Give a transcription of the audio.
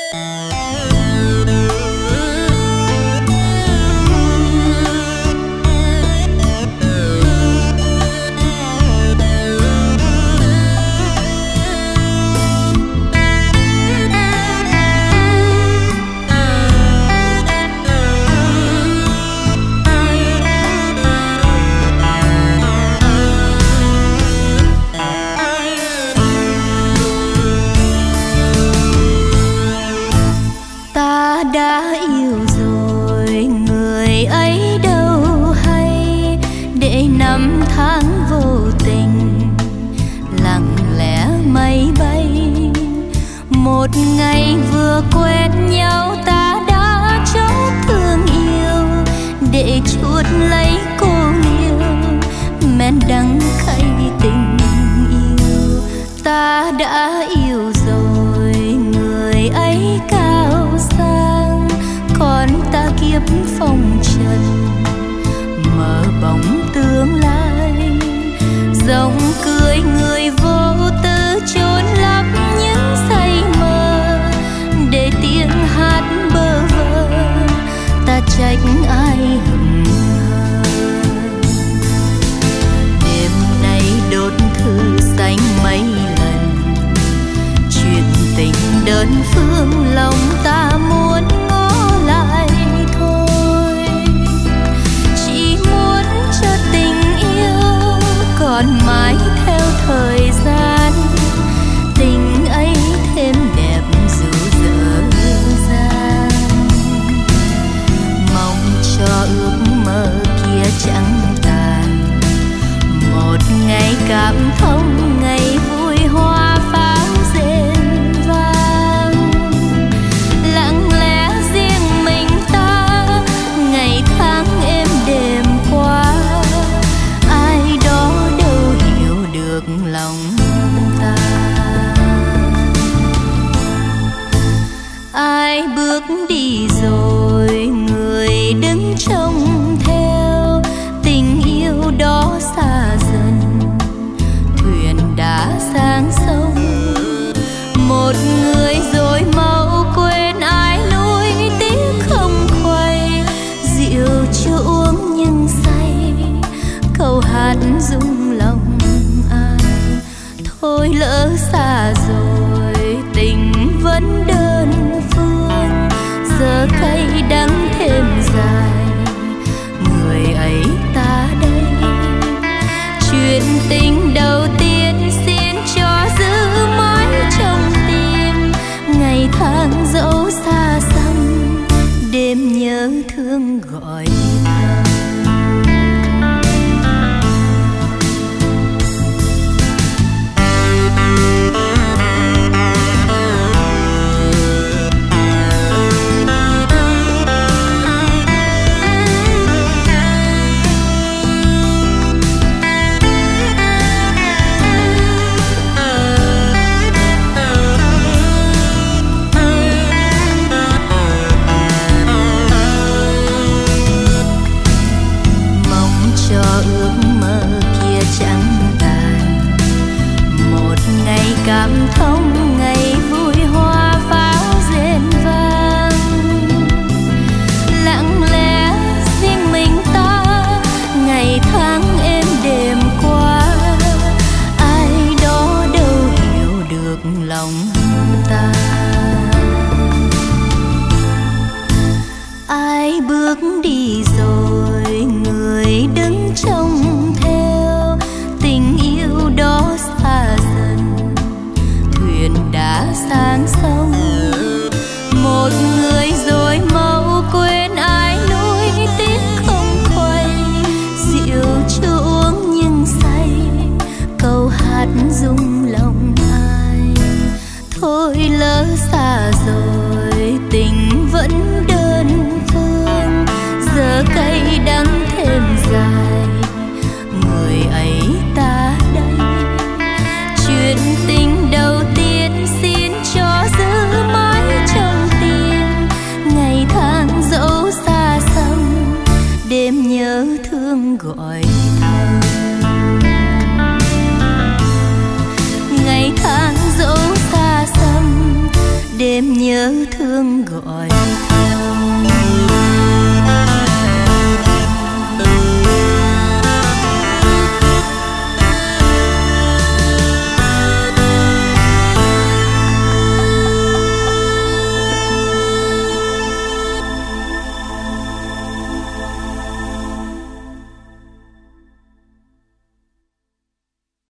một ngày vừa quen nhau ta đã chót thương yêu để chuốt lấy cô liêu men đắng cay tình yêu. Ta đã yêu rồi người ấy cao sang, còn ta kiếp phong trần mơ bóng tương lai. Rộng cười người vô tư chốn lấp những say mơ để tiếng hát bơ vơ ta trách ai hững hờ. Đêm nay đốt thư xanh mấy lần, chuyện tình đơn phương lòng ta muốn ngó lại thôi. Chỉ muốn cho tình yêu còn mãi theo thời gian, tình ấy thêm đẹp dù dở dang. Mong cho ước mơ kia chẳng tàn, một ngày cảm thông ngày vui hoa pháo rền vang. Lặng lẽ riêng mình ta ngày tháng êm đềm qua, ai đó đâu hiểu được lòng ta. Ai bước đi rồi người đứng trông theo, tình yêu đó xa dần thuyền đã sang sông. Một người rồi mau quên ai nuối tiếc không quay, rượu chưa uống nhưng say câu hát rung lòng ai. Thôi lỡ xa rồi tình vẫn đơn phương, giờ cay đắng thêm dài người ấy ta đây. Chuyện tình đầu tiên xin cho giữ mãi trong tim, ngày tháng dẫu xa xăm đêm nhớ thương gọi thầm. Cảm thông ngày vui hoa pháo rền vang. Lặng lẽ riêng mình ta ngày tháng êm đềm qua, ai đó đâu hiểu được lòng ta. Ai bước đi rồi người đứng trông theo, tình yêu đó xa dần đã sang sông. Một người rồi mau quên ai nuối tiếc không quay, rượu chưa uống nhưng say câu hát rung lòng ai. Thôi lỡ xa rồi tình vẫn đơn phương, giờ cay đắng thêm dài người ấy ta đây. Chuyện tình đầu tiên xin cho giữ mãi trong tim, ngày tháng dẫu xa xăm đêm nhớ thương gọi thầm. Ngày tháng dẫu xa xăm đêm nhớ thương gọi thầm.